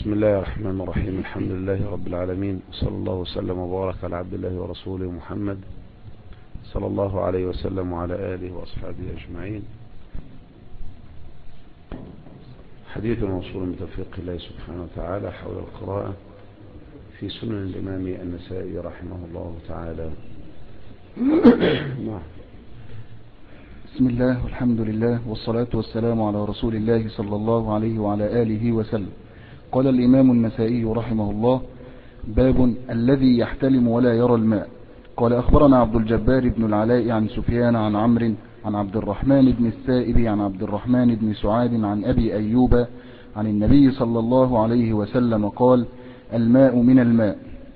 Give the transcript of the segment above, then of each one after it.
بسم الله الرحمن الرحيم. الحمد لله رب العالمين، صلى الله وسلم وبارك على عبد الله ورسوله محمد صلى الله عليه وسلم وعلى آله وأصحابه أجمعين. حديث موصول من توفيق الله سبحانه وتعالى حول القراءة في سنن الإمام النسائي رحمه الله تعالى. بسم الله والحمد لله والصلاة والسلام على رسول الله صلى الله عليه وعلى آله وسلم. قال الإمام النسائي رحمه الله: باب الذي يحتلم ولا يرى الماء. قال أخبرنا عبد الجبار بن العلاء عن سفيان عن عمرو عن عبد الرحمن بن السائب عن عبد الرحمن بن سعاد عن أبي أيوب عن النبي صلى الله عليه وسلم قال: الماء من الماء.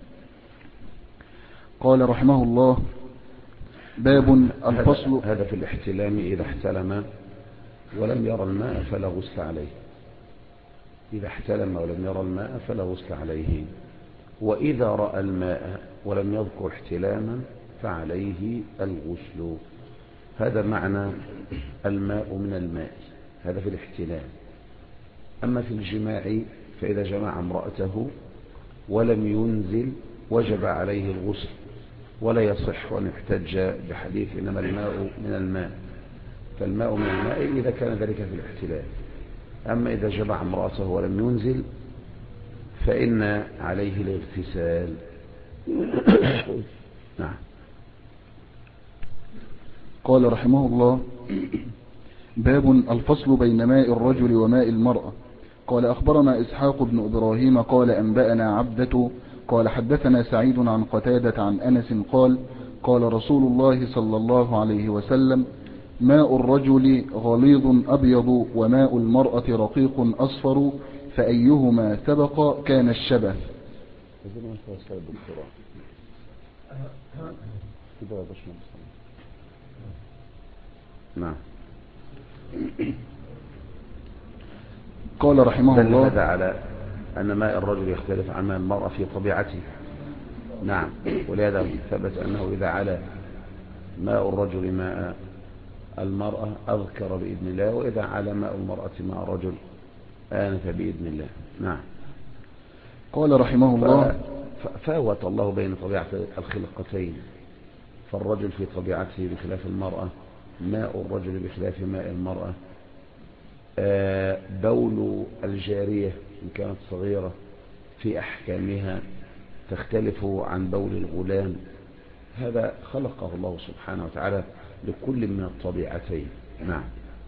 قال رحمه الله: باب الفصل. هذا في الاحتلام، إذا احتلم ولم يرى الماء فلا غسل عليه. إذا احتلم ولم يرى الماء فلا غسل عليه، وإذا رأى الماء ولم يذكر احتلاما فعليه الغسل. هذا معنى الماء من الماء، هذا في الاحتلام. أما في الجماع فإذا جمع امرأته ولم ينزل وجب عليه الغسل، ولا يصح أن يحتج بحديث إنما الماء من الماء، فالماء من الماء إذا كان ذلك في الاحتلام. أما إذا جمع امرأته ولم ينزل فإن عليه الاغتسال. نعم. قال رحمه الله: باب الفصل بين ماء الرجل وماء المرأة. قال أخبرنا إسحاق بن إبراهيم قال أنبأنا عبدة قال حدثنا سعيد عن قتادة عن أنس قال: قال رسول الله صلى الله عليه وسلم: ماء الرجل غليظ أبيض وماء المرأة رقيق أصفر، فأيهما سبق كان الشبه. نعم. قال رحمه الله: دل على أن ماء الرجل يختلف عن ماء المرأة في طبيعته. نعم. ولهذا ثبت أنه إذا علا ماء الرجل ماء المرأة أذكر بإذن الله، وإذا علا ماء المرأة ماء الرجل آنف بإذن الله. نعم. قال رحمه الله: فاوت الله بين طبيعة الخلقتين، فالرجل في طبيعته بخلاف المرأة، ماء الرجل بخلاف ماء المرأة، بول الجارية إن كانت صغيرة في أحكامها تختلف عن بول الغلام. هذا خلقه الله سبحانه وتعالى لكل من الطبيعتين. نعم.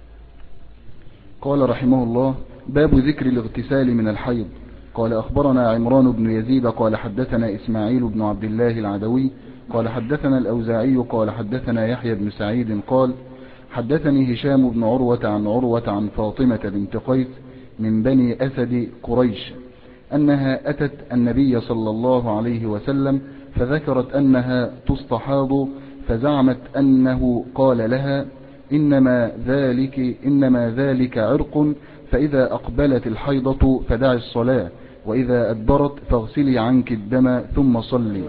قال رحمه الله: باب ذكر الاغتسال من الحيض. قال أخبرنا عمران بن يزيد قال حدثنا إسماعيل بن عبد الله العدوي قال حدثنا الأوزاعي قال حدثنا يحيى بن سعيد قال: حدثني هشام بن عروة عن فاطمة بنت قيس من بني أسد قريش أنها أتت النبي صلى الله عليه وسلم فذكرت أنها تستحاض، فزعمت أنه قال لها: إنما ذلك عرق، فإذا أقبلت الحيضة فدع الصلاة، وإذا أدبرت فاغسلي عنك الدم ثم صلي.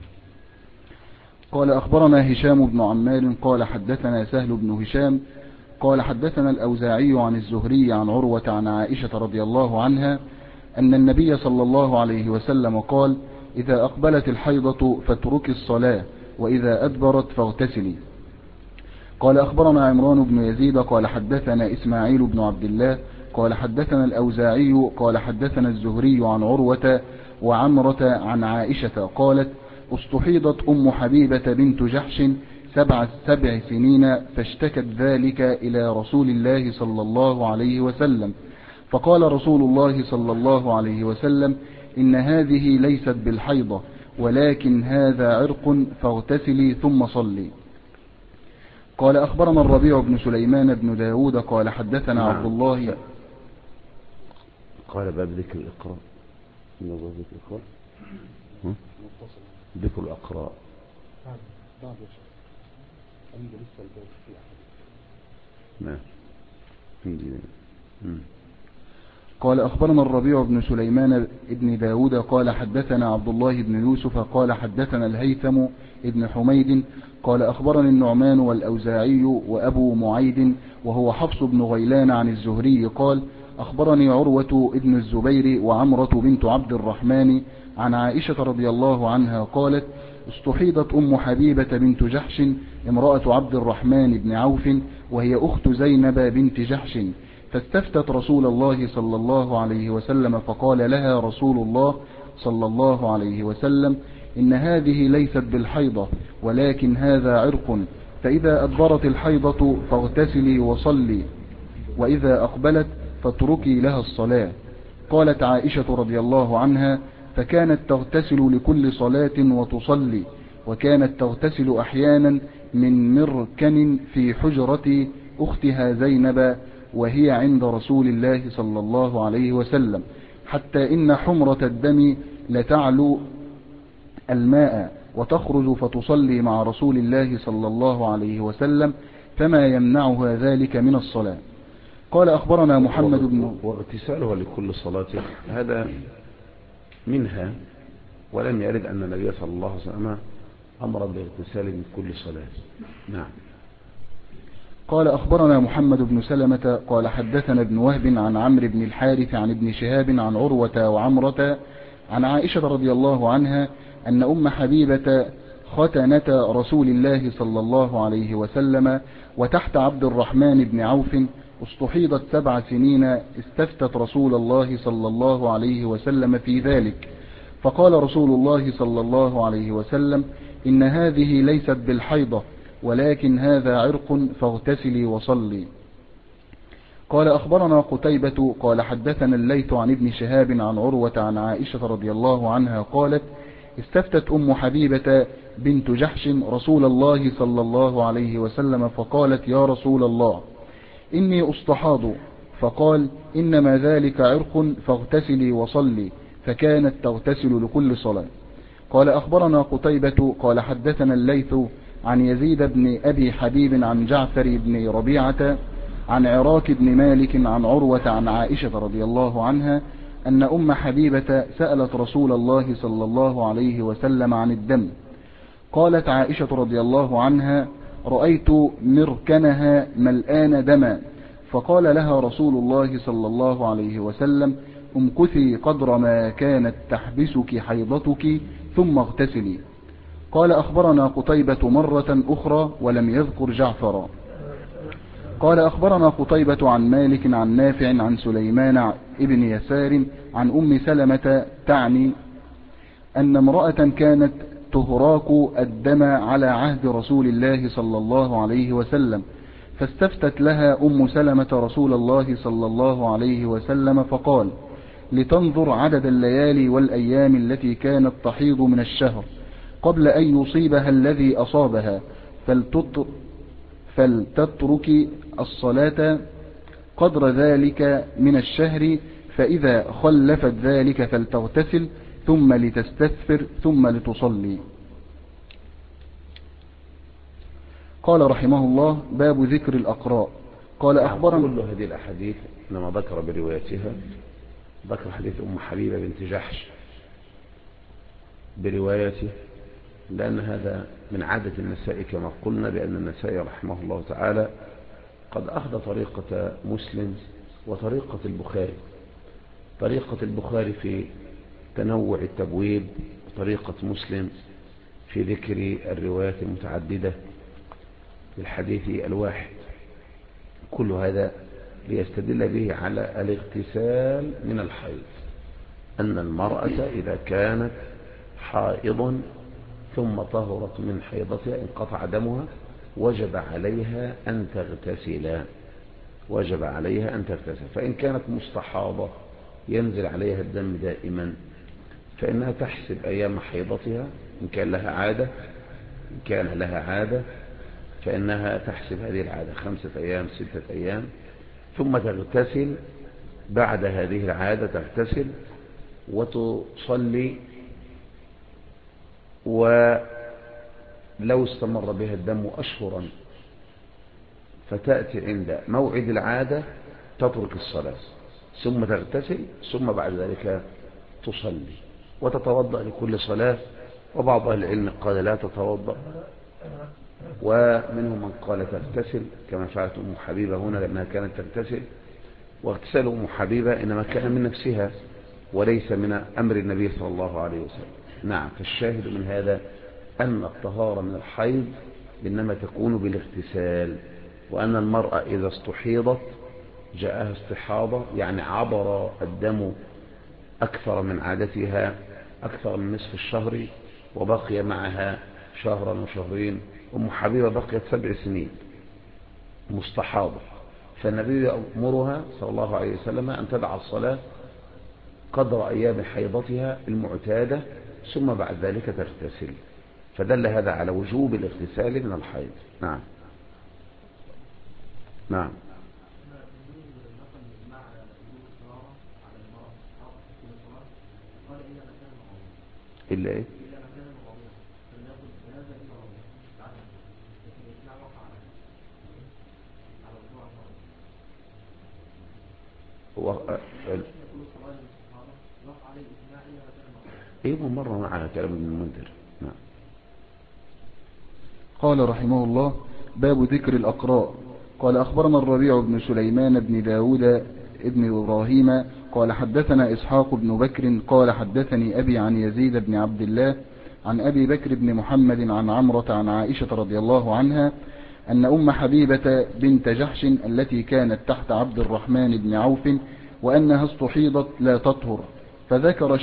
قال أخبرنا هشام بن عمار قال حدثنا سهل بن هشام قال حدثنا الأوزاعي عن الزهري عن عروة عن عائشة رضي الله عنها أن النبي صلى الله عليه وسلم قال: إذا أقبلت الحيضة فاتركي الصلاة، وإذا أدبرت فاغتسلي. قال أخبرنا عمران بن يزيد قال حدثنا إسماعيل بن عبد الله قال حدثنا الأوزاعي قال حدثنا الزهري عن عروة وعمرة عن عائشة قالت: استحيضت أم حبيبة بنت جحش 7 سنين، فاشتكت ذلك إلى رسول الله صلى الله عليه وسلم، فقال رسول الله صلى الله عليه وسلم: إن هذه ليست بالحيضة، ولكن هذا عرق، فاغتسلي ثم صلي. قال أخبرنا الربيع بن سليمان بن داود قال حدثنا عبد الله. قال باب ذكر الإقراء. ذكر الأقراء. نعم. قال أخبرنا الربيع بن سليمان بن داود قال حدثنا عبد الله بن يوسف قال حدثنا الهيثم ابن حميد قال أخبرني النعمان والأوزاعي وأبو معيد وهو حفص بن غيلان عن الزهري قال: أخبرني عروة ابن الزبير وعمرة بنت عبد الرحمن عن عائشة رضي الله عنها قالت استحيضت أم حبيبة بنت جحش امرأة عبد الرحمن بن عوف وهي أخت زينب بنت جحش، فاستفتت رسول الله صلى الله عليه وسلم فقال لها رسول الله صلى الله عليه وسلم إن هذه ليست بالحيضة ولكن هذا عرق، فإذا أدبرت الحيضة فاغتسلي وصلي، وإذا أقبلت فاتركي لها الصلاة. قالت عائشة رضي الله عنها فكانت تغتسل لكل صلاة وتصلي، وكانت تغتسل أحيانا من مركن في حجرة أختها زينب وهي عند رسول الله صلى الله عليه وسلم، حتى إن حمرة الدم لتعلو الماء وتخرج فتصلي مع رسول الله صلى الله عليه وسلم، فما يمنعها ذلك من الصلاة. قال أخبرنا محمد بن واغتسالها لكل صلاة هذا منها، ولم يرد أن النبي صلى الله عليه وسلم أمر باغتسال من كل صلاة. نعم. قال أخبرنا محمد بن سلمة قال حدثنا ابن وهب عن عمرو بن الحارث عن ابن شهاب عن عروة وعمرة عن عائشة رضي الله عنها أن أم حبيبة ختنة رسول الله صلى الله عليه وسلم وتحت عبد الرحمن بن عوف استحيضت 7 سنين، استفتت رسول الله صلى الله عليه وسلم في ذلك، فقال رسول الله صلى الله عليه وسلم إن هذه ليست بالحيضة ولكن هذا عرق فاغتسلي وصلي. قال أخبرنا قتيبة قال حدثنا الليث عن ابن شهاب عن عروة عن عائشة رضي الله عنها قالت استفتت أم حبيبة بنت جحش رسول الله صلى الله عليه وسلم فقالت يا رسول الله إني أستحاض، فقال إنما ذلك عرق فاغتسلي وصلي، فكانت تغتسل لكل صلاة. قال أخبرنا قتيبة قال حدثنا الليث عن يزيد بن أبي حبيب عن جعفر بن ربيعة عن عراك بن مالك عن عروة عن عائشة رضي الله عنها أن أم حبيبة سألت رسول الله صلى الله عليه وسلم عن الدم. قالت عائشة رضي الله عنها رأيت مركنها ملآن دما، فقال لها رسول الله صلى الله عليه وسلم امكثي قدر ما كانت تحبسك حيضتك ثم اغتسلي. قال أخبرنا قتيبة مرة أخرى ولم يذكر جعفر. قال أخبرنا قتيبة عن مالك عن نافع عن سليمان ابن يسار عن أم سلمة تعني أن امرأة كانت تهراق الدم على عهد رسول الله صلى الله عليه وسلم، فاستفتت لها أم سلمة رسول الله صلى الله عليه وسلم فقال لتنظر عدد الليالي والأيام التي كانت تحيض من الشهر قبل أن يصيبها الذي أصابها، فلتترك الصلاة قدر ذلك من الشهر، فإذا خلفت ذلك فلتغتسل ثم لتستثفر ثم لتصلي. قال رحمه الله باب ذكر الأقراء. قال أخبرنا كل هذه الأحاديث لما ذكر بروايتها ذكر حديث أم حبيبة بنت جحش بروايته، لأن هذا من عادة النساء كما قلنا، بأن النساء رحمه الله تعالى قد أخذ طريقة مسلم وطريقة البخاري، طريقة البخاري في تنوع التبويب وطريقة مسلم في ذكر الروايات المتعددة بالحديث الواحد، كل هذا ليستدل به على الاغتسال من الحيض، أن المرأة إذا كانت حائضا ثم طهرت من حيضتها انقطع دمها وجب عليها أن تغتسل، وجب عليها أن تغتسل. فإن كانت مستحاضة ينزل عليها الدم دائما فإنها تحسب أيام حيضتها، إن كان لها عادة فإنها تحسب هذه العادة 5 أيام 6 أيام، ثم تغتسل بعد هذه العادة، تغتسل وتصلي، ولو استمر بها الدم أشهرا فتأتي عند موعد العادة تترك الصلاة ثم تغتسل، ثم بعد ذلك تصلي وتتوضأ لكل صلاة. وبعض أهل العلم قال لا تتوضأ، ومنهم من قال تغتسل كما فعلت أم حبيبة هنا لأنها كانت تغتسل واغتسال أم حبيبة إنما كان من نفسها وليس من أمر النبي صلى الله عليه وسلم. نعم. فالشاهد من هذا أن الطهارة من الحيض إنما تكون بالاغتسال، وأن المرأة إذا استحيضت جاءها استحاضة يعني عبر الدم أكثر من عادتها، أكثر من نصف الشهر، وبقي معها شهرا وشهرين. أم حبيبة بقيت 7 سنين مستحاضة، فالنبي يأمرها صلى الله عليه وسلم أن تدع الصلاة قدر أيام حيضتها المعتادة، ثم بعد ذلك تغتسل، فدل هذا على وجوب الاغتسال من الحيض. نعم. نعم. إلا إيه؟ إيه مرة معنا كلام ابن المنذر. نعم. قال رحمه الله: باب ذكر الأقراء. قال أخبرنا الربيع بن سليمان بن داود ابن إبراهيم قال حدثنا إسحاق بن بكر قال حدثني أبي عن يزيد بن عبد الله عن أبي بكر بن محمد عن عمرة عن عائشة رضي الله عنها أن أم حبيبة بنت جحش التي كانت تحت عبد الرحمن بن عوف وأنها استحيضت لا تطهر، فذكر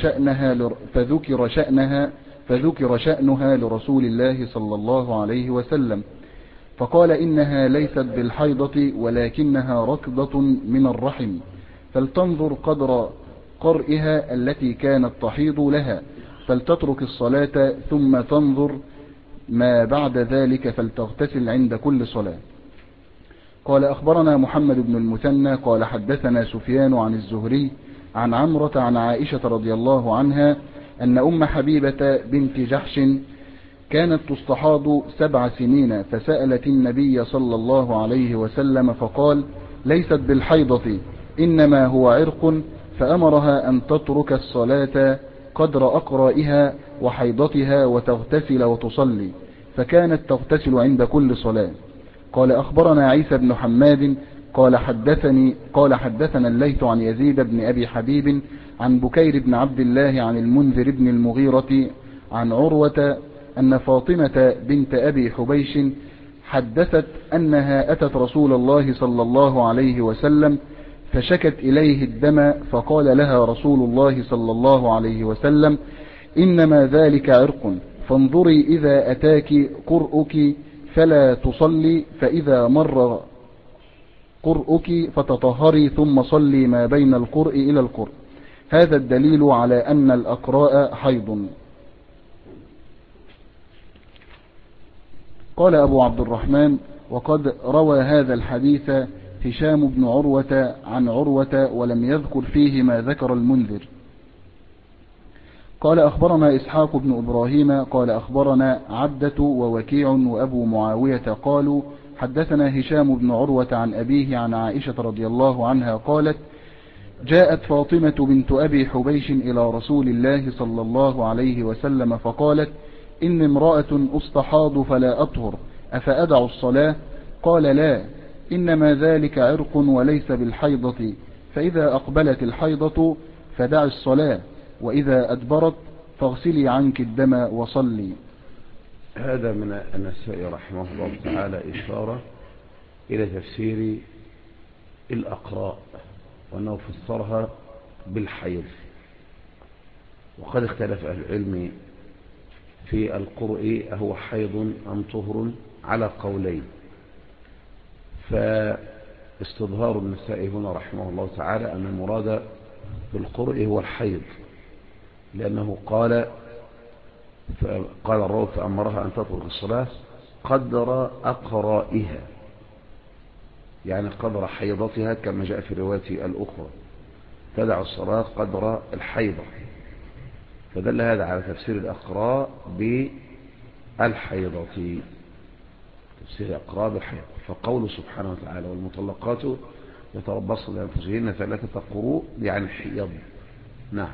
شأنها لرسول الله صلى الله عليه وسلم، فقال إنها ليست بالحيضة ولكنها ركضة من الرحم، فلتنظر قدر قرئها التي كانت تحيض لها، فلتترك الصلاة ثم تنظر ما بعد ذلك فلتغتسل عند كل صلاة. قال أخبرنا محمد بن المثنى قال حدثنا سفيان عن الزهري عن عمرة عن عائشة رضي الله عنها أن أم حبيبة بنت جحش كانت تستحاض 7 سنين، فسألت النبي صلى الله عليه وسلم فقال: ليست بالحيضة إنما هو عرق، فأمرها أن تترك الصلاة قدر أقرائها وحيضتها وتغتسل وتصلي، فكانت تغتسل عند كل صلاة. قال أخبرنا عيسى بن حماد قال حدثنا الليث عن يزيد بن أبي حبيب عن بكير بن عبد الله عن المنذر بن المغيرة عن عروة أن فاطمة بنت أبي حبيش حدثت أنها أتت رسول الله صلى الله عليه وسلم فشكت إليه الدم، فقال لها رسول الله صلى الله عليه وسلم: إنما ذلك عرق، فانظري إذا أتاك قرؤك فلا تصلي، فإذا مر قرؤك فتطهري ثم صلي ما بين القرء إلى القرء. هذا الدليل على أن الأقراء حيض. قال أبو عبد الرحمن: وقد روى هذا الحديث هشام بن عروة عن عروة ولم يذكر فيه ما ذكر المنذر. قال أخبرنا إسحاق بن إبراهيم قال أخبرنا عبدة ووكيع وأبو معاوية قالوا حدثنا هشام بن عروة عن أبيه عن عائشة رضي الله عنها قالت: جاءت فاطمة بنت أبي حبيش إلى رسول الله صلى الله عليه وسلم فقالت: إن امرأة أستحاض فلا أطهر، أفأدع الصلاة؟ قال: لا، إنما ذلك عرق وليس بالحيضة، فإذا أقبلت الحيضة فدع الصلاة، وإذا أدبرت فاغسلي عنك الدم وصلي. هذا من النسائي رحمه الله تعالى إشارة إلى تفسير الأقراء، وأنه فسرها بالحيض. وقد اختلف أهل العلم في القرء أهو حيض أم طهر على قولين، فاستظهار النسائي هنا رحمه الله تعالى أن المراد بالقرء هو الحيض، لأنه قال الراوي فأمرها أن تترك الصلاة قدر أقرائها، يعني قدر حيضتها كما جاء في الرواية الأخرى، تدع الصلاة قدر الحيضة، فدل هذا على تفسير الأقراء بالحيضة، تفسير الأقراء بالحيضة. فقوله سبحانه وتعالى: والمطلقات يتربصن بأنفسهن 3 قروء، يعني حيض. نعم.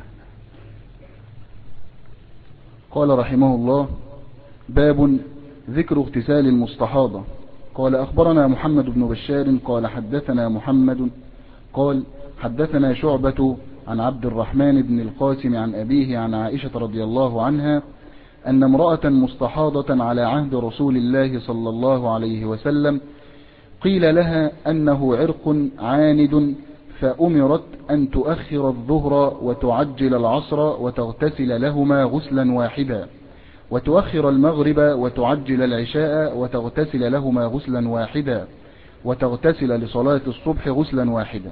قال رحمه الله: باب ذكر اغتسال المستحاضة. قال أخبرنا محمد بن بشار قال حدثنا محمد قال حدثنا شعبة عن عبد الرحمن بن القاسم عن أبيه عن عائشة رضي الله عنها أن امرأة مستحاضة على عهد رسول الله صلى الله عليه وسلم قيل لها أنه عرق عاند فأمرت أن تؤخر الظهر وتعجل العصر وتغتسل لهما غسلا واحدا، وتؤخر المغرب وتعجل العشاء وتغتسل لهما غسلا واحدا، وتغتسل لصلاة الصبح غسلا واحدا.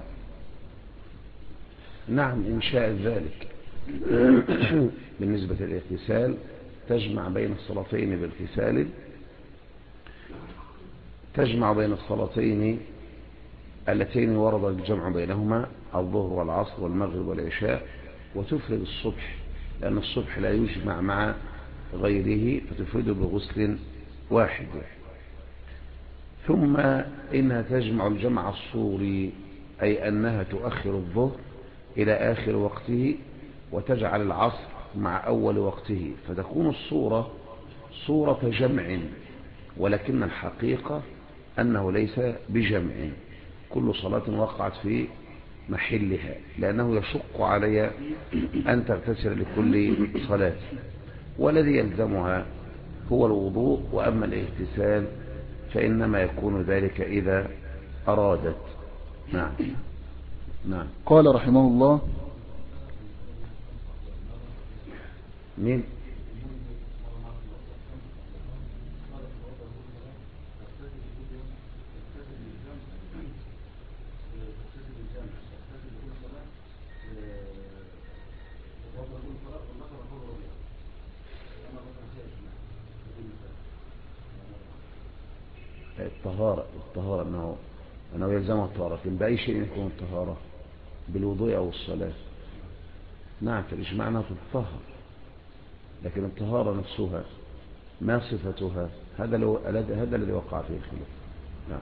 نعم إن شاء ذلك. بالنسبة للاغتسال تجمع بين الصلاتين باغتسال، تجمع بين الصلاتين اللتين ورد الجمع بينهما الظهر والعصر والمغرب والعشاء، وتفرد الصبح لأن الصبح لا يجمع مع غيره فتفرده بغسل واحد. ثم إنها تجمع الجمع الصوري، أي أنها تؤخر الظهر إلى آخر وقته وتجعل العصر مع أول وقته، فتكون الصورة صورة جمع، ولكن الحقيقة أنه ليس بجمع، كل صلاة وقعت في محلها، لأنه يشق علي أن تغتسل لكل صلاة، والذي يلزمها هو الوضوء، وأما الاغتسال فإنما يكون ذلك إذا أرادت. نعم. نعم. قال رحمه الله مين؟ الطهارة أنه يلزمها الطهارة، لكن بأي شيء يكون الطهارة بالوضوء أو الصلاة. نعم فالإجماع أنها تطهر، لكن الطهارة نفسها ما صفتها، هذا الذي وقع فيه الخلاف. نعم.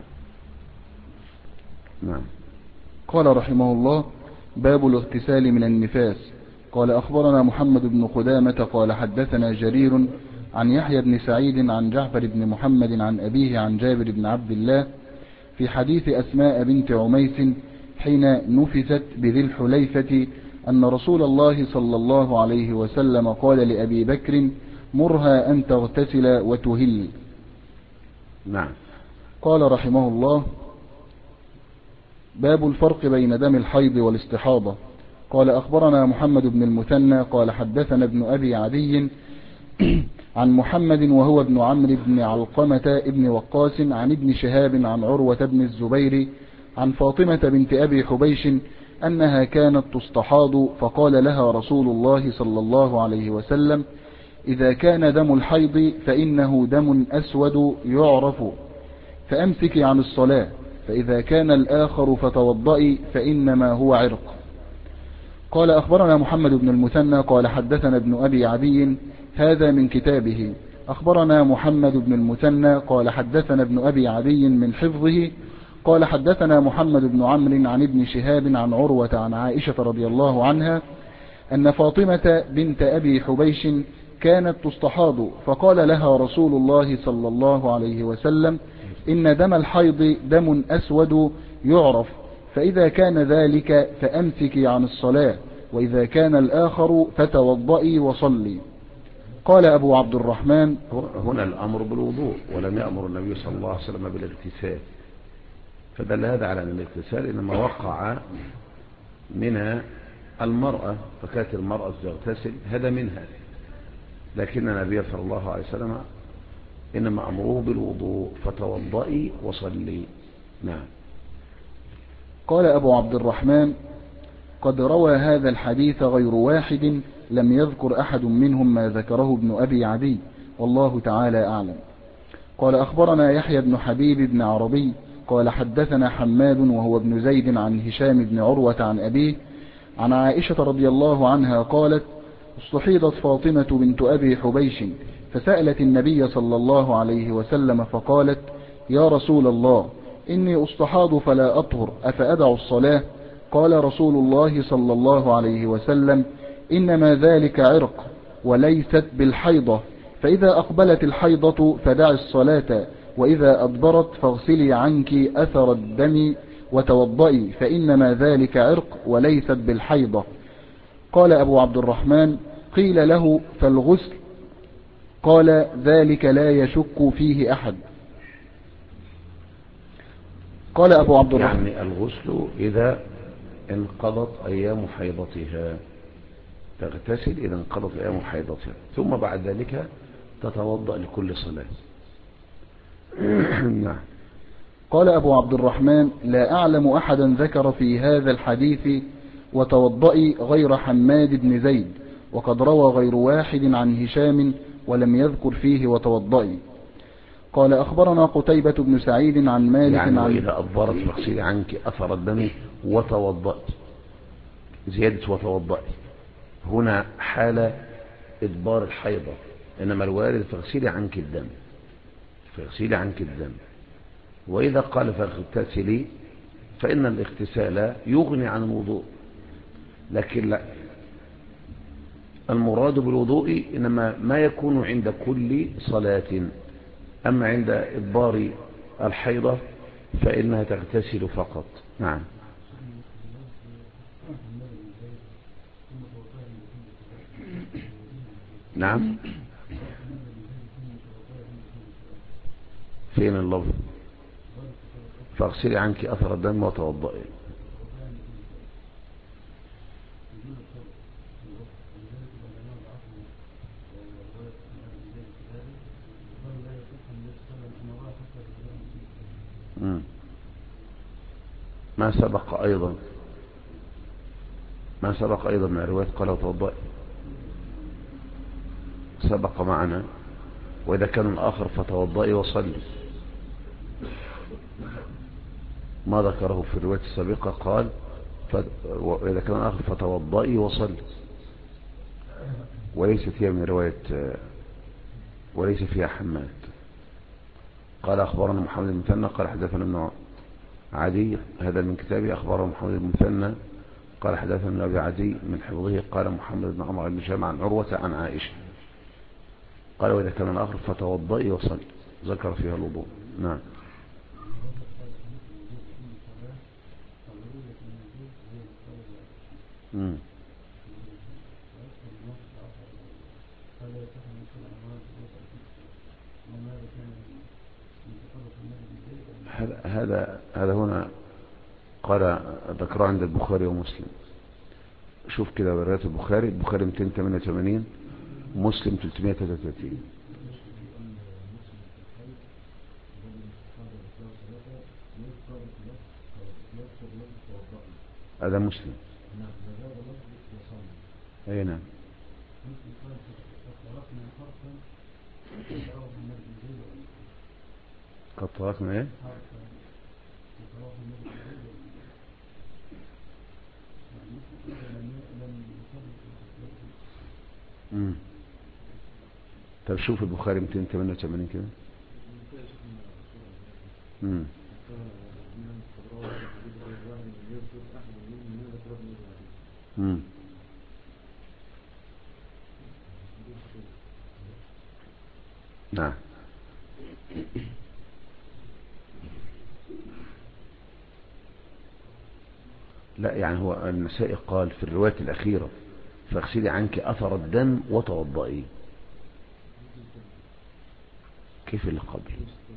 نعم. قال رحمه الله باب الاغتسال من النفاس. قال أخبرنا محمد بن قدامة قال حدثنا جرير عن يحيى بن سعيد عن جعفر بن محمد عن أبيه عن جابر بن عبد الله في حديث أسماء بنت عميس حين نفست بذي الحليفة أن رسول الله صلى الله عليه وسلم قال لأبي بكر مرها أن تغتسل وتهل. نعم. قال رحمه الله باب الفرق بين دم الحيض والاستحاضة. قال أخبرنا محمد بن المثنى قال حدثنا ابن أبي عدي عن محمد وهو ابن عمرو بن علقمة ابن وقاص عن ابن شهاب عن عروة بن الزبير عن فاطمة بنت أبي حبيش أنها كانت تستحاض فقال لها رسول الله صلى الله عليه وسلم إذا كان دم الحيض فإنه دم أسود يعرف فأمسك عن الصلاة، فإذا كان الآخر فتوضئي فإنما هو عرق. قال أخبرنا محمد بن المثنى قال حدثنا ابن أبي عدي هذا من كتابه. أخبرنا محمد بن المثنى قال حدثنا ابن أبي عدي من حفظه قال حدثنا محمد بن عمرو عن ابن شهاب عن عروة عن عائشة رضي الله عنها أن فاطمة بنت أبي حبيش كانت تستحاض فقال لها رسول الله صلى الله عليه وسلم إن دم الحيض دم أسود يعرف، فإذا كان ذلك فأمسكي عن الصلاة، وإذا كان الآخر فتوضئي وصلي. قال أبو عبد الرحمن هنا الأمر بالوضوء ولم يأمر النبي صلى الله عليه وسلم بالاغتسال، فدل هذا على أن الاغتسال إنما وقع منها المرأة، فكانت المرأة تغتسل هذا منها، لكن النبي صلى الله عليه وسلم إنما أمره بالوضوء فتوضئي وصلي. نعم. قال أبو عبد الرحمن قد روى هذا الحديث غير واحد لم يذكر أحد منهم ما ذكره ابن أبي عدي والله تعالى أعلم. قال أخبرنا يحيى بن حبيب بن عربي قال حدثنا حماد وهو ابن زيد عن هشام بن عروة عن أبيه عن عائشة رضي الله عنها قالت استحيضت فاطمة بنت أبي حبيش فسألت النبي صلى الله عليه وسلم فقالت يا رسول الله إني أستحاض فلا أطهر أفأدع الصلاة؟ قال رسول الله صلى الله عليه وسلم إنما ذلك عرق وليست بالحيضة، فإذا أقبلت الحيضة فدع الصلاة، وإذا أدبرت فاغسلي عنك أثر الدم وتوضئي فإنما ذلك عرق وليست بالحيضة. قال أبو عبد الرحمن: قيل له: فالغسل؟ قال: ذلك لا يشك فيه أحد. قال أبو عبد الرحمن: يعني الغسل إذا انقضت أيام حيضتها، تغتسل إذا انقضت أيام حيضتها، ثم بعد ذلك تتوضأ لكل صلاة. نعم. قال أبو عبد الرحمن: لا أعلم أحدا ذكر في هذا الحديث وتوضئي غير حماد بن زيد، وقد روى غير واحد عن هشام ولم يذكر فيه وتوضئي. قال: أخبرنا قتيبة بن سعيد عن مالك يعني عن وإذا أدبرت فاغسلي عنك أثر الدم وتوضأت، زيادة وتوضأي هنا حال إدبار الحيضة، إنما الوارد فاغسلي عنك الدم، فاغسلي عنك الدم. وإذا قال فاغتسلي فإن الاغتسال يغني عن الوضوء، لكن لا، المراد بالوضوء إنما ما يكون عند كل صلاة، أما عند إدبار الحيضة فإنها تغتسل فقط. نعم. نعم. فين اللفظ؟ فاغسلي عنك أثر الدم وتوضئي. ما سبق أيضا من رواية قال وتوضئي سبق معنا. وإذا كان الآخر فتوضئي وصلي، ما ذكره في الرواية السابقة قال وإذا كان الآخر فتوضئي وصلي، وليست هي من رواية، وليس فيها حماد. قال أخبرنا محمد بن مثنى قال حدثنا ابن عدي، هذا من كتابه. أخبرنا محمد بن مثنى قال حدثنا أبي عدي من حفظه قال محمد بن عمر بن هشام عن عروة عن عائشة قال وإذا كان الآخر فتوضئي وصلي، ذكر فيها الوضوء. نعم. هذا هنا قال ذكره عند البخاري ومسلم. شوف كده روايات البخاري 288، مسلم 333. هذا مسلم. اي نعم. قد تركنا ايه؟ طب شوف البخاري 288 كده. نعم. لا يعني هو النسائي قال في الرواية الأخيرة فاغسلي عنك أثر الدم وتوضئي. كيف اللي قبل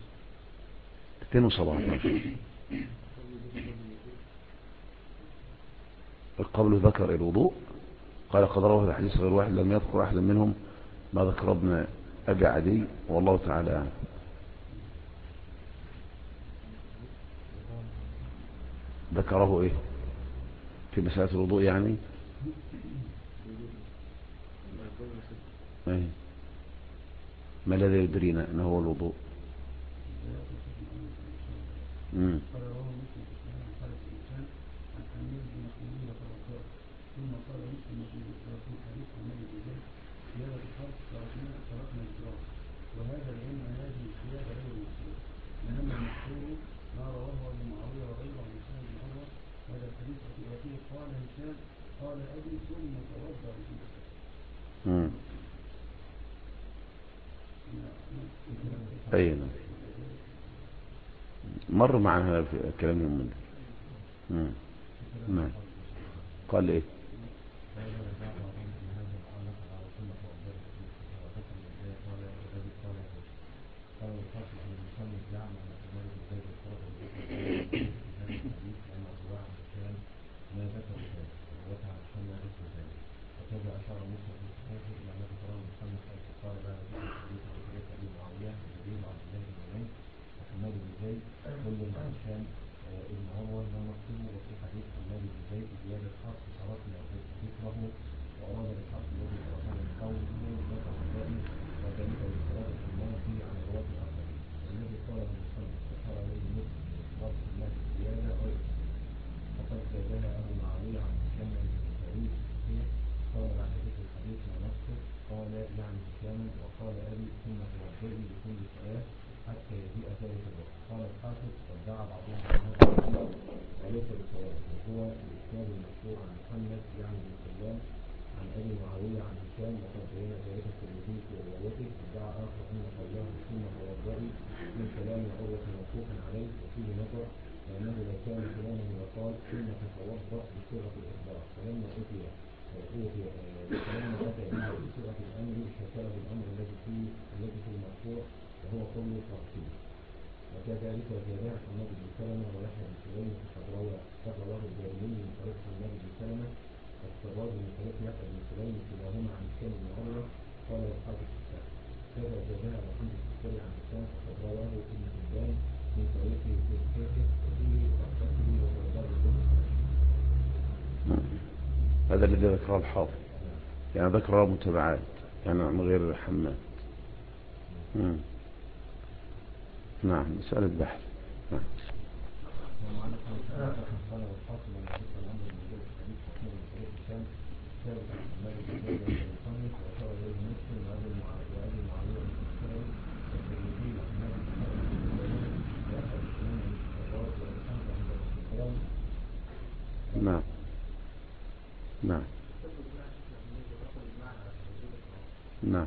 217 القبل ذكر الوضوء قال قد روى الحديث غير واحد لم يذكر أحد منهم ما ذكر ابن أبي عدي والله تعالى عنه. ذكره ايه في مسألة الوضوء يعني ما الذي يدرينا انه هو الوضوء؟ وهذا العلم هذه الثياب غير المسلم، انما المشهور ما رواه ابن معاويه وغيره عن هشام بن عروه هذا الحديث وفيه قال هشام قال ابي ثم توضا اي نعم. مر معنا هذا في كلام من نعم. قال ايه؟ هذا الذي ذكره الحافظ، يعني ذكر متبعات يعني من غير حماد. نعم، مسألة بحث. نعم. نعم. نعم. نعم.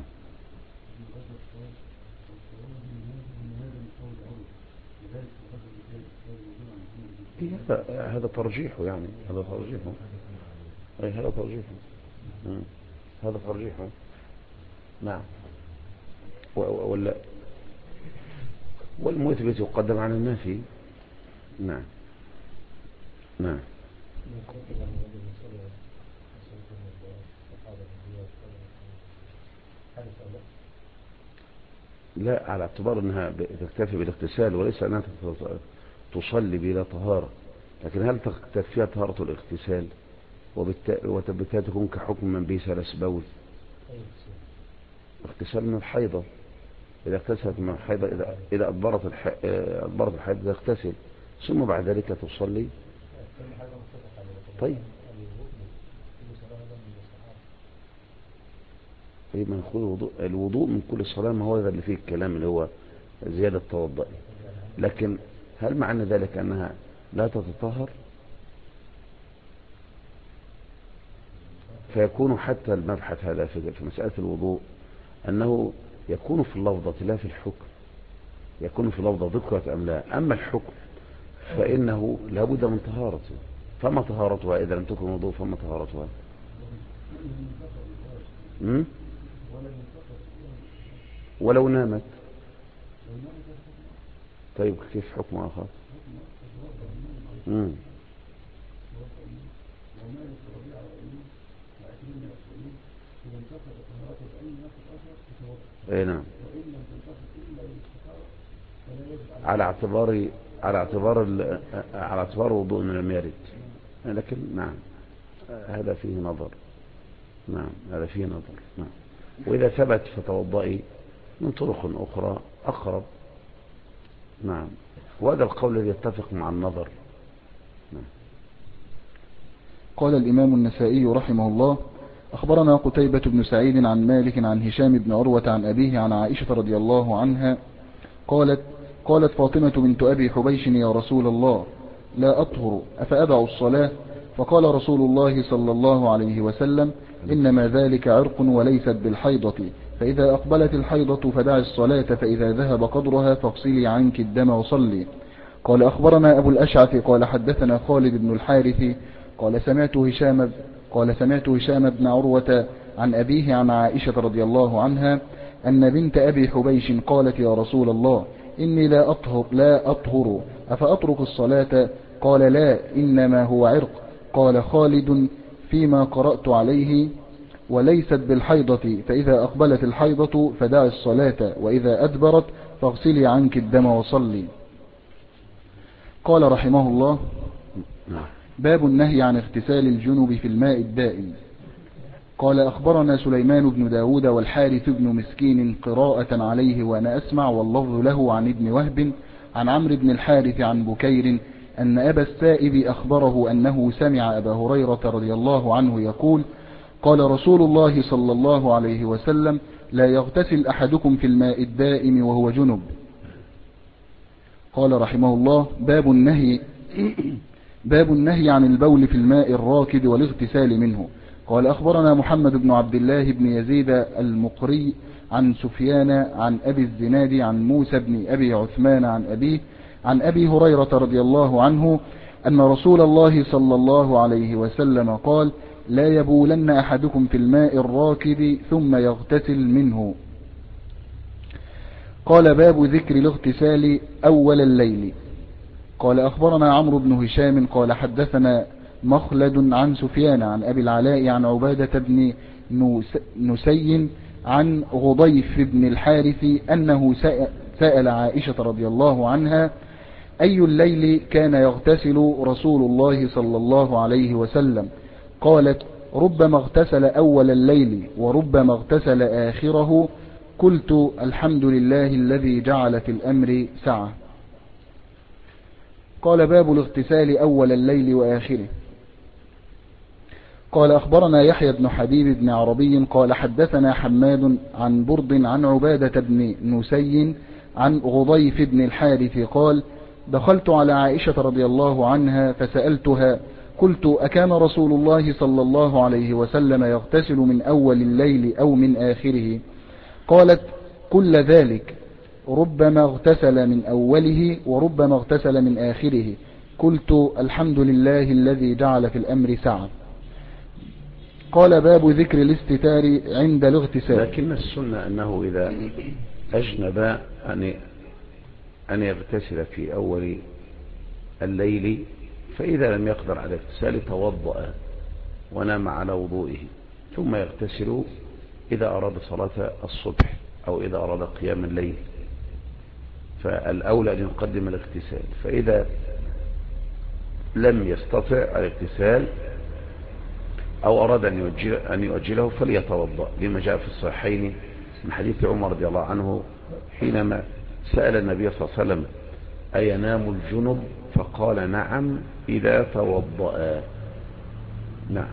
هذا ترجيحه، يعني هذا ترجيحه. أي هذا ترجيحه. هذا ترجيحه. نعم. والمثبت يقدم على النافي. نعم. نعم. لا، على اعتبار انها تكتفي بالاغتسال وليس انها تصلي بلا طهارة. لكن هل تكفيها طهارة الاغتسال وبالتالي تكون كحكم من به سلس بول؟ اغتسال من الحيضة، إذا اغتسلت من الحيضة، إذا أدبرت الحيضة تغتسل ثم بعد ذلك تصلي. طيب من يأخذ الوضوء من كل صلاة، ما هو هذا اللي فيه الكلام اللي هو زيادة توضئ. لكن هل معنى ذلك أنها لا تتطهر؟ فيكون حتى المبحث هذا في مسألة الوضوء أنه يكون في اللفظة لا في الحكم، يكون في اللفظة ذكرت أم لا. أما الحكم فإنه لابد من طهارته. فما طهارتها إذا لم تكن وضوء؟ فما طهارتها؟ ولو نامت. طيب كيف حكم آخر؟ اي نعم، على اعتبار وضوء من لم يرد. لكن نعم هذا فيه نظر. نعم هذا فيه نظر. نعم. وإذا ثبت فتوضئي من طرق أخرى أقرب. نعم. وهذا القول الذي يتفق مع النظر. نعم. قال الإمام النسائي رحمه الله: أخبرنا قتيبة بن سعيد عن مالك عن هشام بن عروة عن أبيه عن عائشة رضي الله عنها قالت فاطمة بنت أبي حبيش: يا رسول الله، لا أطهر أفأدع الصلاة؟ فقال رسول الله صلى الله عليه وسلم: إنما ذلك عرق وليست بالحيضة، فإذا أقبلت الحيضة فدع الصلاة، فإذا ذهب قدرها فاغسلي عنك الدم وصلي. قال أخبرنا أبو الأشعث قال حدثنا خالد بن الحارث قال سمعت هشام بن عروة عن أبيه عن عائشة رضي الله عنها أن بنت أبي حبيش قالت يا رسول الله إني لا أطهر أفأترك الصلاة؟ قال لا إنما هو عرق. قال خالد فيما قرأت عليه وليست بالحيضة، فإذا أقبلت الحيضة فدع الصلاة، وإذا أدبرت فاغسلي عنك الدم وصلي. قال رحمه الله باب النهي عن اغتسال الجنب في الماء الدائم. قال أخبرنا سليمان بن داود والحارث بن مسكين قراءة عليه وأنا أسمع، واللفظ له عن ابن وهب عن عمرو بن الحارث عن بكير أن أبا السائب أخبره أنه سمع أبا هريرة رضي الله عنه يقول قال رسول الله صلى الله عليه وسلم لا يغتسل أحدكم في الماء الدائم وهو جنب. قال رحمه الله باب النهي عن البول في الماء الراكد والاغتسال منه. قال أخبرنا محمد بن عبد الله بن يزيد المقري عن سفيان عن أبي الزناد عن موسى بن أبي عثمان عن أبي هريرة رضي الله عنه أن رسول الله صلى الله عليه وسلم قال لا يبولن أحدكم في الماء الراكد ثم يغتسل منه. قال باب ذكر الاغتسال أول الليل. قال أخبرنا عمرو بن هشام قال حدثنا مخلد عن سفيان عن أبي العلاء عن عبادة بن نسي عن غضيف بن الحارث أنه سأل عائشة رضي الله عنها أي الليل كان يغتسل رسول الله صلى الله عليه وسلم؟ قالت ربما اغتسل أول الليل وربما اغتسل آخره. قلت الحمد لله الذي جعل في الأمر سعة. قال باب الاغتسال أول الليل وآخره. قال أخبرنا يحيى بن حبيب بن عربي قال حدثنا حماد عن برد عن عبادة بن نسي عن غضيف بن الحارث قال دخلت على عائشة رضي الله عنها فسألتها قلت أكان رسول الله صلى الله عليه وسلم يغتسل من أول الليل أو من آخره؟ قالت كل ذلك، ربما اغتسل من أوله وربما اغتسل من آخره. قلت الحمد لله الذي جعل في الأمر سعة. قال باب ذكر الاستتار عند الاغتسال. لكن السنة أنه إذا أجنب أن يغتسل في أول الليل، فإذا لم يقدر على اغتسال توضأ ونام على وضوئه ثم يغتسل إذا أراد صلاة الصبح أو إذا أراد قيام الليل، فالأولى أن يقدم الاغتسال. فإذا لم يستطع الاغتسال أو أراد أن يؤجله فليتوضأ، لما جاء في الصحيحين من حديث عمر رضي الله عنه حينما سأل النبي صلى الله عليه وسلم أينام الجنب؟ فقال نعم إذا توضأ. نعم.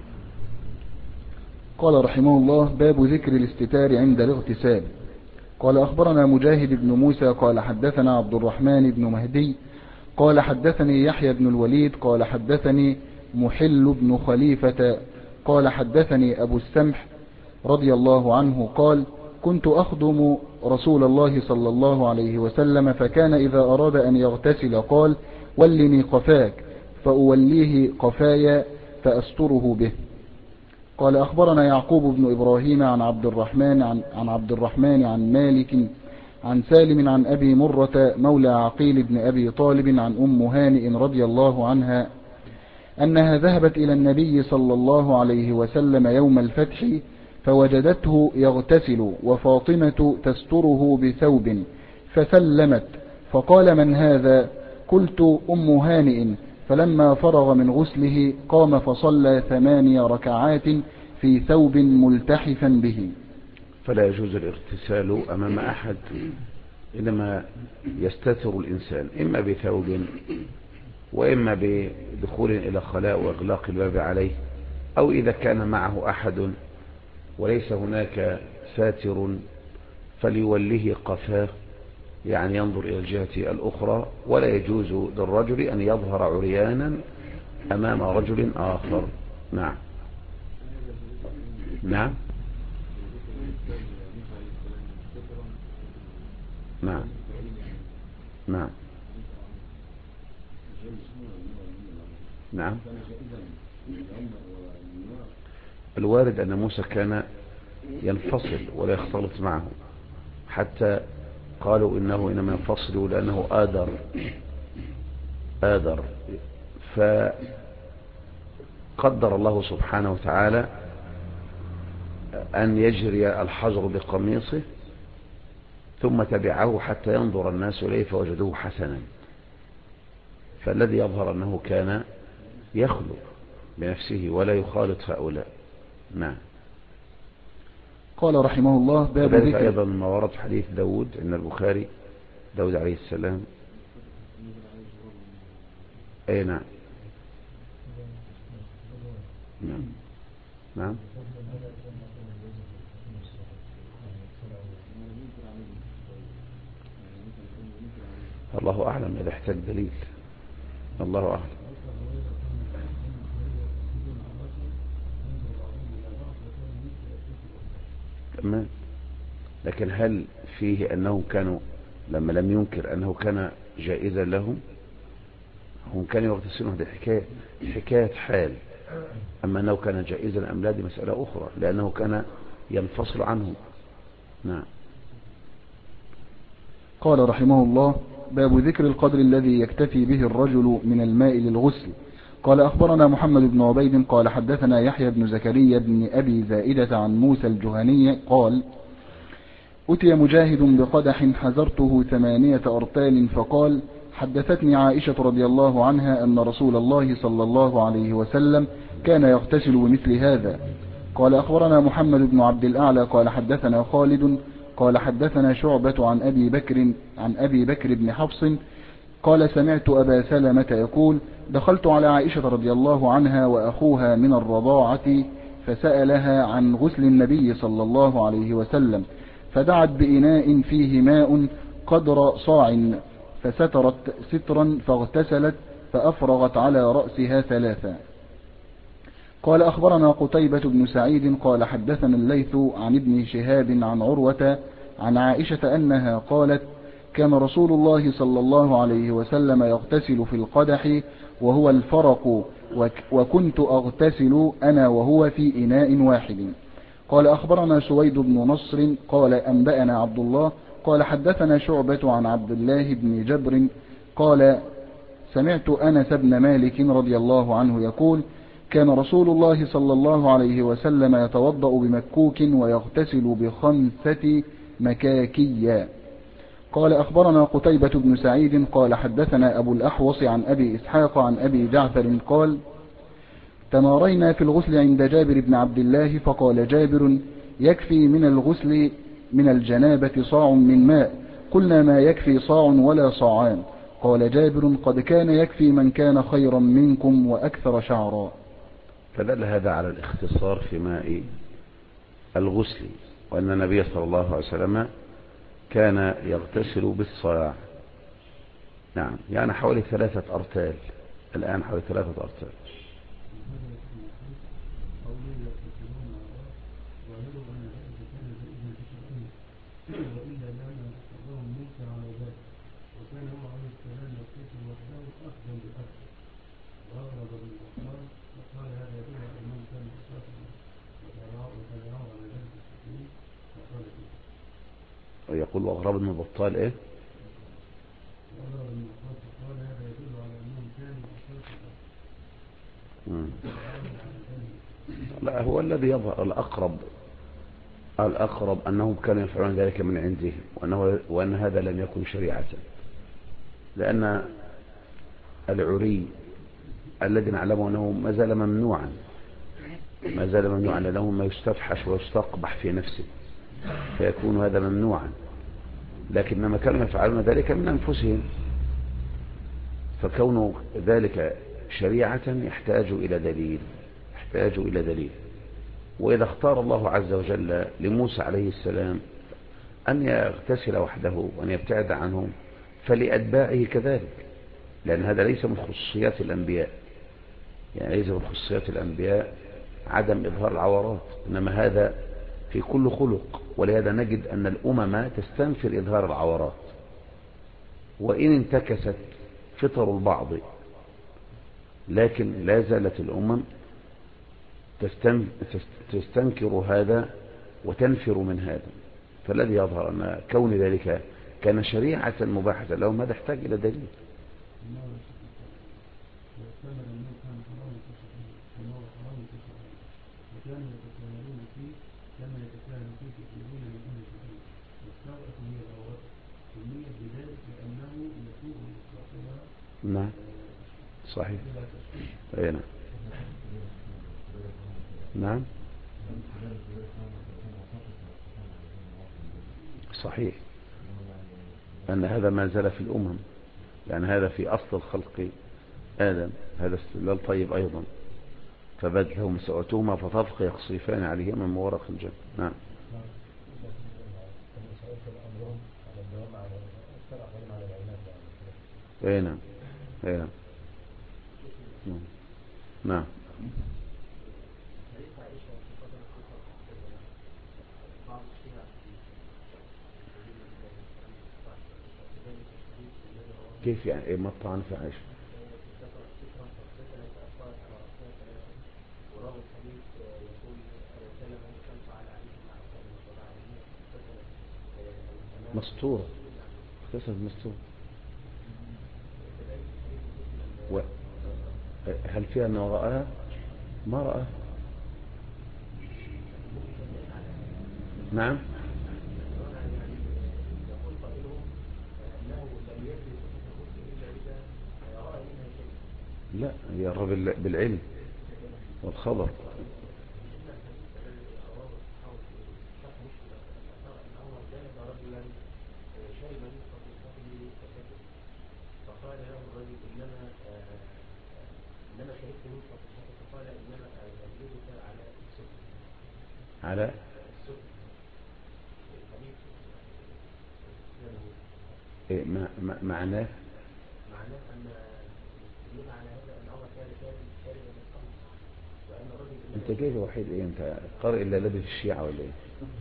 قال رحمه الله باب ذكر الاستتار عند الاغتسال. قال أخبرنا مجاهد بن موسى قال حدثنا عبد الرحمن بن مهدي قال حدثني يحيى بن الوليد قال حدثني محل بن خليفة قال حدثني أبو السمح رضي الله عنه قال كنت أخدم رسول الله صلى الله عليه وسلم، فكان إذا أراد أن يغتسل قال ولني قفاك، فأوليه قفايا فأستره به. قال أخبرنا يعقوب بن إبراهيم عن عبد الرحمن عن مالك عن سالم عن أبي مرة مولى عقيل بن أبي طالب عن أم هانئ رضي الله عنها أنها ذهبت إلى النبي صلى الله عليه وسلم يوم الفتح فوجدته يغتسل وفاطمة تستره بثوب، فسلمت فقال من هذا؟ قلت أم هانئ. فلما فرغ من غسله قام فصلى 8 ركعات في ثوب ملتحفا به. فلا يجوز الاغتسال أمام أحد، إنما يستتر الإنسان إما بثوب وإما بدخول إلى خلاء وإغلاق الباب عليه، أو إذا كان معه أحد وليس هناك ساتر فليوله قفاه، يعني ينظر إلى الجهة الأخرى. ولا يجوز للرجل أن يظهر عريانا أمام رجل آخر. نعم. نعم. نعم. نعم. نعم. الوارد أن موسى كان ينفصل ولا يختلط معه، حتى قالوا إنه إنما ينفصل لأنه آدر. فقدر الله سبحانه وتعالى أن يجري الحجر بقميصه ثم تبعه حتى ينظر الناس إليه فوجدوه حسنا، فالذي يظهر أنه كان يخلو بنفسه ولا يخالط هؤلاء. نعم. قال رحمه الله باب ذلك ذكر أيضا ما ورد في حديث داود إن البخاري داود عليه السلام. أي نعم. نعم. نعم. الله أعلم إذا احتاج دليل، الله أعلم. تمام. لكن هل فيه أنهم كانوا لما لم ينكر أنه كان جائزا لهم، هم كانوا يغتسلون، هذه حكاية حال. أما أنه كان جائزا أم لا دي مسألة أخرى، لأنه كان ينفصل عنهم. نعم. قال رحمه الله باب ذكر القدر الذي يكتفي به الرجل من الماء للغسل. قال أخبرنا محمد بن عبيد قال حدثنا يحيى بن زكريا بن أبي زائدة عن موسى الجهني قال أتي مجاهد بقدح حزرته 8 أرطال فقال حدثتني عائشة رضي الله عنها أن رسول الله صلى الله عليه وسلم كان يغتسل بمثل هذا. قال أخبرنا محمد بن عبد الأعلى قال حدثنا خالد قال حدثنا شعبة عن أبي بكر بن حفص قال سمعت أبا سلمة يقول دخلت على عائشة رضي الله عنها وأخوها من الرضاعة فسألها عن غسل النبي صلى الله عليه وسلم، فدعت بإناء فيه ماء قدر صاع فسترت سترا فاغتسلت فأفرغت على رأسها 3. قال أخبرنا قتيبة بن سعيد قال حدثنا الليث عن ابن شهاب عن عروة عن عائشة أنها قالت كان رسول الله صلى الله عليه وسلم يغتسل في القدح وهو الفرق وكنت أغتسل أنا وهو في إناء واحد. قال أخبرنا سويد بن نصر قال أنبأنا عبد الله قال حدثنا شعبة عن عبد الله بن جبر قال سمعت أنس بن مالك رضي الله عنه يقول كان رسول الله صلى الله عليه وسلم يتوضأ بمكوك ويغتسل ب5 مكاكيا. قال أخبرنا قتيبة بن سعيد قال حدثنا أبو الأحوص عن أبي إسحاق عن أبي جعفر قال تمارينا في الغسل عند جابر بن عبد الله فقال جابر يكفي من الغسل من الجنابة صاع من ماء. قلنا ما يكفي صاع ولا صاعان. قال جابر قد كان يكفي من كان خيرا منكم وأكثر شعرا. فدل هذا على الاختصار في ماء الغسل، وأن النبي صلى الله عليه وسلم كان يغتسل بالصاع. نعم، يعني حوالي 3 أرتال، الآن حوالي 3 أرتال. ويقول أغرب من بطال إيه؟ لا، هو الذي يظهر الأقرب أنهم كانوا يفعلون ذلك من عندهم، وأن هذا لم يكن شريعة، لأن العري الذي نعلمه أنه ما زال ممنوعا لأنه ما يستفحش ويستقبح في نفسه، فيكون هذا ممنوعا. لكن لما كانوا يفعلون ذلك من أنفسهم، فكون ذلك شريعة يحتاج إلى دليل. وإذا اختار الله عز وجل لموسى عليه السلام أن يغتسل وحده وأن يبتعد عنهم، فلأتباعه كذلك، لأن هذا ليس من خصوصيات الأنبياء، يعني ليس من خصوصيات الأنبياء عدم إظهار العورات، إنما هذا في كل خلق. ولهذا نجد أن الأمم تستنفر إظهار العورات، وإن انتكست فطر البعض لكن لا زالت الأمم تستنكر هذا وتنفر من هذا. فالذي يظهر أن كون ذلك كان شريعة مباحة لهم هذا يحتاج إلى دليل. وكانوا يتساهلون فيه كما يتساهل فيه كثيرون من أهل الكتاب، والسابقة هي الأوراق سميت بذلك لأنه يسوء إطلاقها. نعم صحيح. أي نعم. نعم صحيح أن هذا ما زال في الأمم، يعني هذا في أصل الخلق آدم، هذا استدلال طيب أيضا. فبدت لهم سوءتهما فطفق يخصفان عليهما من ورق الجنة. نعم. اي نعم. اي نعم. نعم. كيف يعني ايه مطعن في عائشة؟ مستورة، قصة مستورة. هل فيها أنه رأها؟ ما رأها. نعم. لا يا رب بالعلم والخبر. فقال له الرجل إنما شهدت نصف الشهر، فقال إنما أجلبك على السكر. على إيه معناه أن يدل على هذا أن الله كان شاربا للخمر، وأن الرجل أنت جاي وحيد إيه؟ أنت قارئ إلا لابس الشيعة ولا إيه؟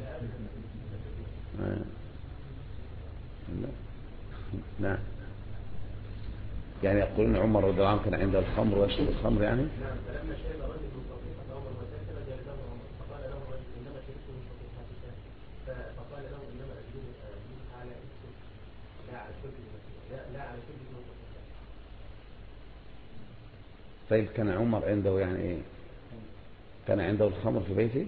لا. نعم. يعني يقولون عمر رضي الله عنه كان عنده الخمر ويشرب الخمر يعني؟ نعم. فلما شرب الرجل من صفيحة عمر وسكر جلده عمر، فقال له الرجل إنما شربت من صفيحتك، فقال له إنما أجلبك على السكر لا على شرب لا على شرب من صفيحتك. طيب كان عمر عنده يعني إيه؟ كان عنده الخمر في بيته؟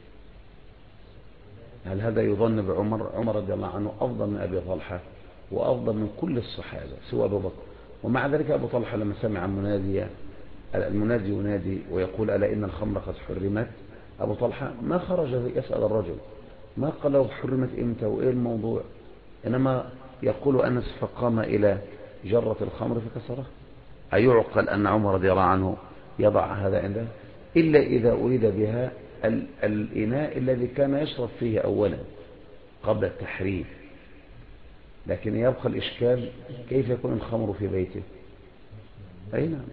هل هذا يظن بعمر؟ عمر رضي الله عنه أفضل من أبي طلحة وأفضل من كل الصحابة سوى أبو بكر، ومع ذلك أبو طلحة لما سمع المنادي ينادي ويقول ألا إن الخمر قد حرمت، أبو طلحة ما خرج يسأل الرجل، ما قال له حرمت إمتى وإيه الموضوع، إنما يقول أنس فقام إلى جرة الخمر فكسرها. أيعقل أن عمر رضي الله عنه يضع هذا عنده إلا إذا أريد بها الإناء الذي كان يشرب فيه أولا قبل التحريم، لكن يبقى الإشكال كيف يكون الخمر في بيته. أي نعم.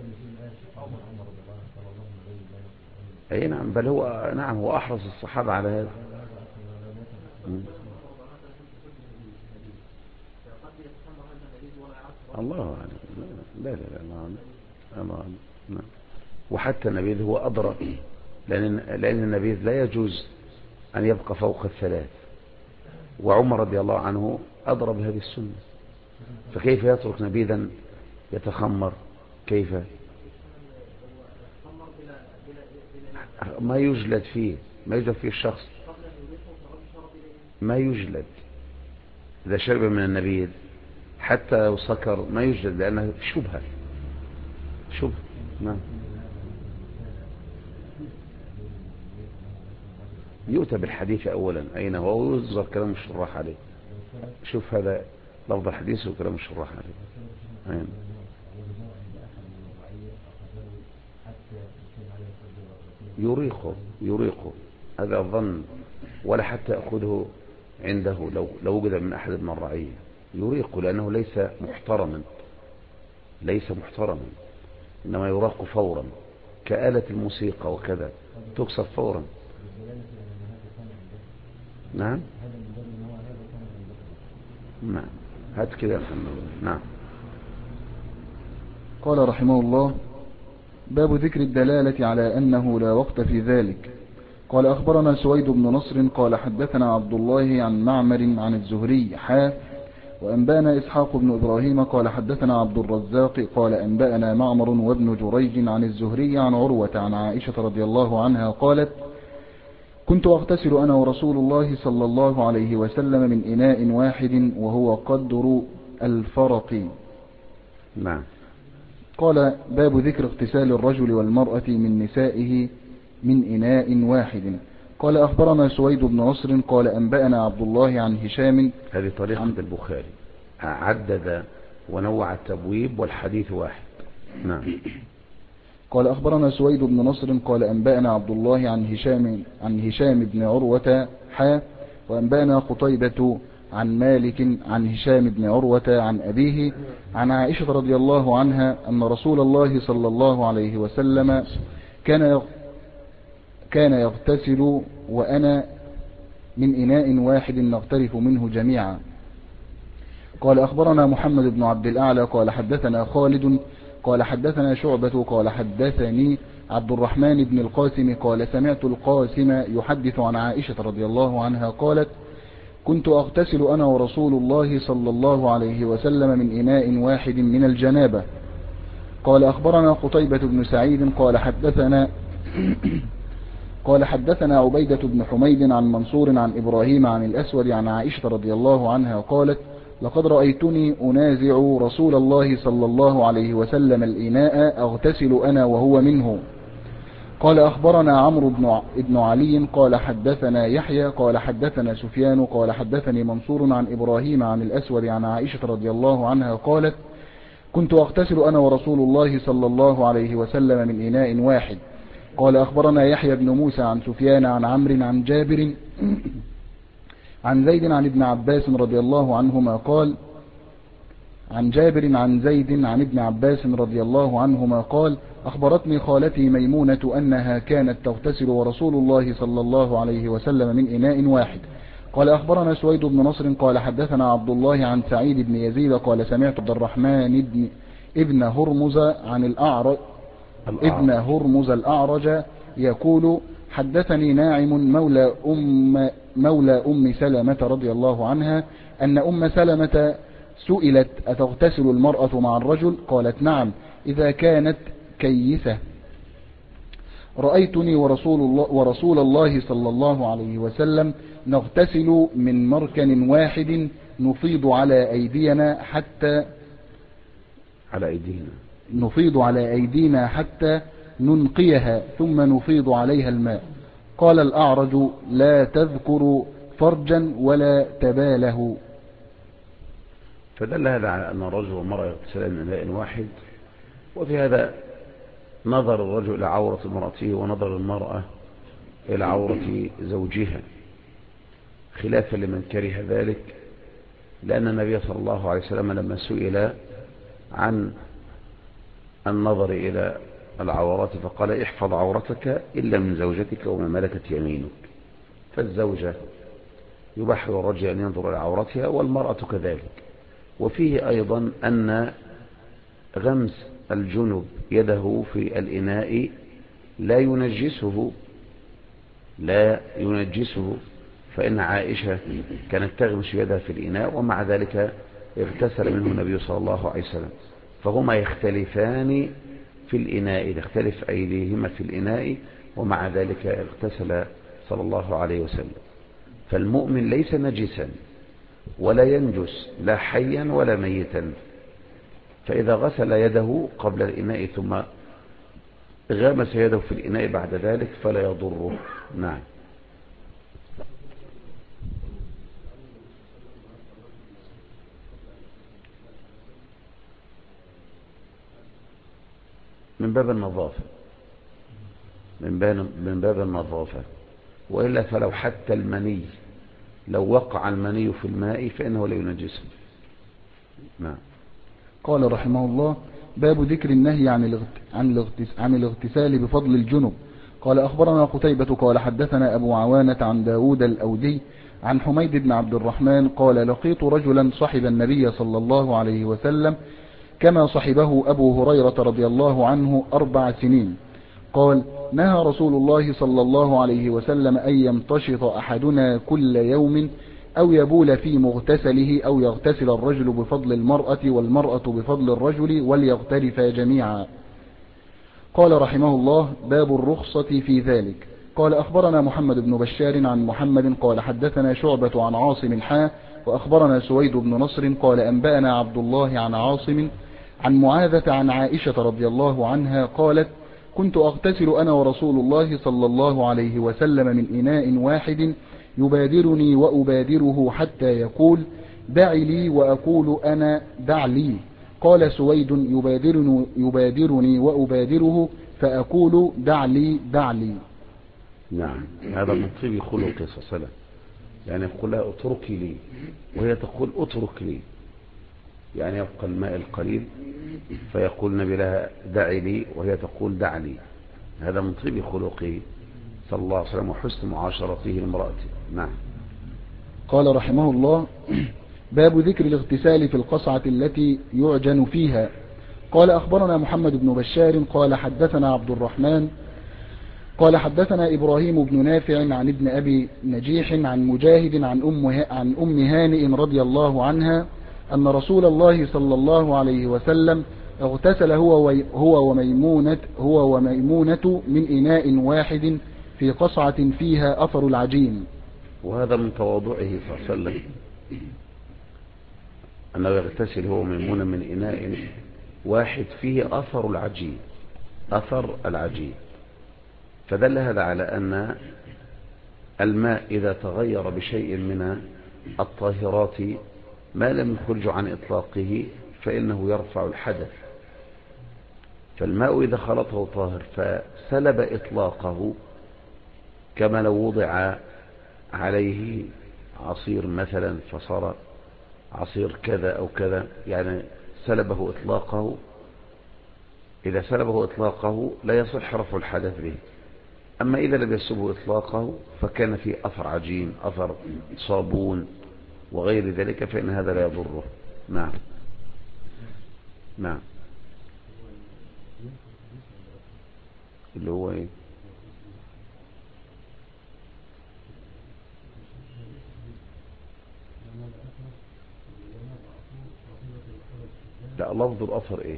أي نعم. بل هو نعم هو أحرص الصحابة على هذا. الله أعلم. لا لا لا الله أعلم. وحتى النبيذ هو أدرى، لأن النبيذ لا يجوز أن يبقى فوق الثلاث، وعمر رضي الله عنه أدرى بهذه السنة، فكيف يترك نبيذا يتخمر؟ كيف ما يجلد فيه الشخص، ما يجلد إذا شرب من النبيذ حتى لو سكر ما يجلد لأنه شبهة. نعم. يؤتى بالحديث أولا أين هو ويذكر كلام الشراح عليه. شوف هذا لفظ الحديث وكلام الشراح عليه. أين يريقه هذا الظن، ولا حتى يأخذه عنده لو وجد من أحد من الرعية يريقه، لأنه ليس محترما، إنما يراق فورا كآلة الموسيقى وكذا تكسر فورا. نعم. هات كده. نعم. قال رحمه الله: باب ذكر الدلالة على أنه لا وقت في ذلك. قال أخبرنا سويد بن نصر قال حدثنا عبد الله عن معمر عن الزهري وأنبأنا إسحاق بن إبراهيم قال حدثنا عبد الرزاق قال أنبأنا معمر وابن جريج عن الزهري عن عروة عن عائشة رضي الله عنها قالت كنت أغتسل أنا ورسول الله صلى الله عليه وسلم من إناء واحد وهو قدر الفرق. نعم. قال باب ذكر اغتسال الرجل والمرأة من نسائه من إناء واحد. قال أخبرنا سويد بن نصر قال أنبأنا عبد الله عن هشام. هذه طريقة البخاري، عدد ونوع التبويب والحديث واحد. نعم. قال أخبرنا سويد بن نصر قال أنبأنا عبد الله عن هشام بن عروة وأنبأنا قتيبة عن مالك عن هشام بن عروة عن أبيه عن عائشة رضي الله عنها أن رسول الله صلى الله عليه وسلم كان يغتسل وأنا من إناء واحد نغترف منه جميعا. قال أخبرنا محمد بن عبد الأعلى قال حدثنا خالد قال حدثنا شعبة قال حدثني عبد الرحمن بن القاسم قال سمعت القاسم يحدث عن عائشة رضي الله عنها قالت كنت أغتسل أنا ورسول الله صلى الله عليه وسلم من إناء واحد من الجنابة. قال أخبرنا قتيبة بن سعيد قال حدثنا عبيدة بن حميد عن منصور عن إبراهيم عن الأسود عن عائشة رضي الله عنها قالت لقد رأيتني أنازع رسول الله صلى الله عليه وسلم الإناء أغتسل أنا وهو منه. قال أخبرنا عمرو بن علي قال حدثنا يحيى قال حدثنا سفيان قال حدثني منصور عن إبراهيم عن الأسود عن عائشة رضي الله عنها قالت كنت أغتسل أنا ورسول الله صلى الله عليه وسلم من إناء واحد. قال أخبرنا يحيى بن موسى عن سفيان عن عمرو عن جابر عن زيد عن ابن عباس رضي الله عنهما قال عن جابر عن زيد عن ابن عباس رضي الله عنهما قال أخبرتني خالتي ميمونة أنها كانت تغتسل ورسول الله صلى الله عليه وسلم من إناء واحد. قال أخبرنا سويد بن نصر قال حدثنا عبد الله عن سعيد بن يزيد قال سمعت عبد الرحمن ابن هرمز عن ابن هرمز الأعرج يقول حدثني ناعم مولى أم سلمة رضي الله عنها أن أم سلمة سئلت أتغتسل المرأة مع الرجل قالت نعم إذا كانت كيسة. رأيتني ورسول الله صلى الله عليه وسلم نغتسل من مركن واحد نفيض على أيدينا حتى ننقيها ثم نفيض عليها الماء. قال الأعرج لا تذكر فرجا ولا تباله. فدل هذا على أن الرجل والمرأة يغتسلان من إناء واحد، وفي هذا نظر الرجل إلى عورة امرأته ونظر المرأة إلى عورة زوجها، خلافا لمن كره ذلك، لأن النبي صلى الله عليه وسلم لما سئل عن النظر إلى العورات فقال احفظ عورتك إلا من زوجتك وما ملكت يمينك. فالزوجة يباح للرجل أن ينظر إلى عورتها والمرأة كذلك. وفيه أيضا أن غمس الجنب يده في الإناء لا ينجسه، فإن عائشة كانت تغمس يدها في الإناء ومع ذلك اغتسل منه النبي صلى الله عليه وسلم. فهما يختلفان في الإناء، تختلف أيديهما في الإناء ومع ذلك اغتسل صلى الله عليه وسلم. فالمؤمن ليس نجسا ولا ينجس لا حيا ولا ميتا، فإذا غسل يده قبل الإناء ثم غمس يده في الإناء بعد ذلك فلا يضره. نعم. من باب النظافة، وإلا فلو حتى المني لو وقع المني في الماء فإنه لا ينجسه. نعم. قال رحمه الله باب ذكر النهي عن الاغتسال بفضل الجنب. قال أخبرنا قتيبة قال حدثنا أبو عوانة عن داود الأودي عن حميد بن عبد الرحمن قال لقيت رجلا صحب النبي صلى الله عليه وسلم كما صحبه أبو هريرة رضي الله عنه 4 سنين. قال: نهى رسول الله صلى الله عليه وسلم أن يمتشط أحدنا كل يوم أو يبول في مغتسله أو يغتسل الرجل بفضل المرأة والمرأة بفضل الرجل وليغترفا جميعا. قال رحمه الله: باب الرخصة في ذلك. قال: أخبرنا محمد بن بشار عن محمد قال حدثنا شعبة عن عاصم وأخبرنا سويد بن نصر قال أنبأنا عبد الله عن عاصم عن معاذة عن عائشة رضي الله عنها قالت: كنت أغتسل أنا ورسول الله صلى الله عليه وسلم من إناء واحد يبادرني وأبادره حتى يقول: دع لي، وأقول أنا: دع لي. قال سويد: يبادرني وأبادره فأقول: دع لي دع لي. نعم، هذا من طيب خلقه صلى الله عليه وسلم، يعني يقول لها اتركي لي وهي تقول اترك لي، يعني يبقى الماء القليل فيقول النبي لها دعي لي وهي تقول دع لي. هذا من طيب خلقه صلى الله عليه وسلم وحسن معاشرته لامرأته. نعم. قال رحمه الله: باب ذكر الاغتسال في القصعة التي يعجن فيها. قال: أخبرنا محمد بن بشار قال حدثنا عبد الرحمن قال حدثنا إبراهيم بن نافع عن ابن أبي نجيح عن مجاهد عن أم هانئ رضي الله عنها أن رسول الله صلى الله عليه وسلم اغتسل هو وميمونة من إناء واحد في قصعة فيها أثر العجين. وهذا من تواضعه صلى الله عليه وسلم أنه يغتسل هو وميمونة من إناء واحد فيه أثر العجين، أثر العجين. فدل هذا على أن الماء إذا تغير بشيء من الطاهرات ما لم يخرج عن إطلاقه فإنه يرفع الحدث. فالماء إذا خلطه طاهر فسلب إطلاقه، كما لو وضع عليه عصير مثلا فصار عصير كذا أو كذا، يعني سلبه إطلاقه. إذا سلبه إطلاقه لا يصح رفع الحدث به. أما إذا لم يسلبه إطلاقه فكان فيه أثر عجين، أثر صابون وغير ذلك، فإن هذا لا يضره. نعم. نعم. اللي هو إيه؟ لا، لفظ الأثر إيه؟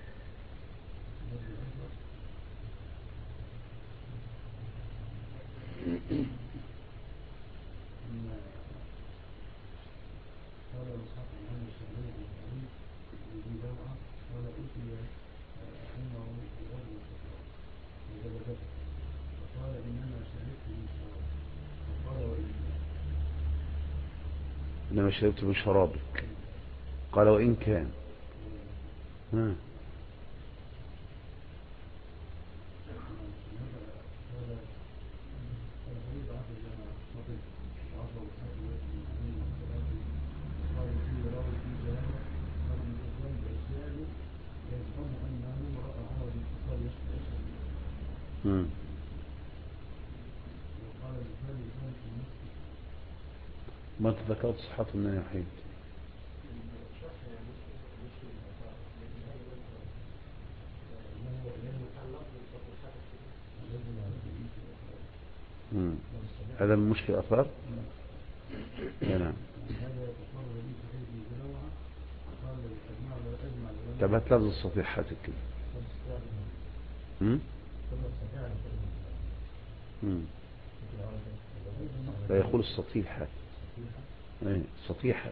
إنما شربت من شرابك. قال: وإن كان. ما تذكرت صحته من يحيد. هذا من مشكل أثار. نعم. طب هات لفظ الصفيحات كده. لا، يقول الصفيحة. ايه صفيحة.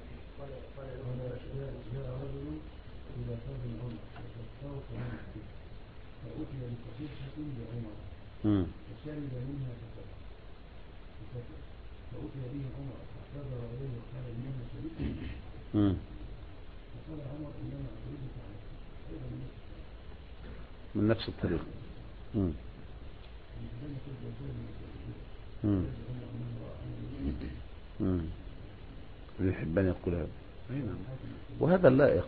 من نفس الطريقة. ابن حبان يقول هذا. وهذا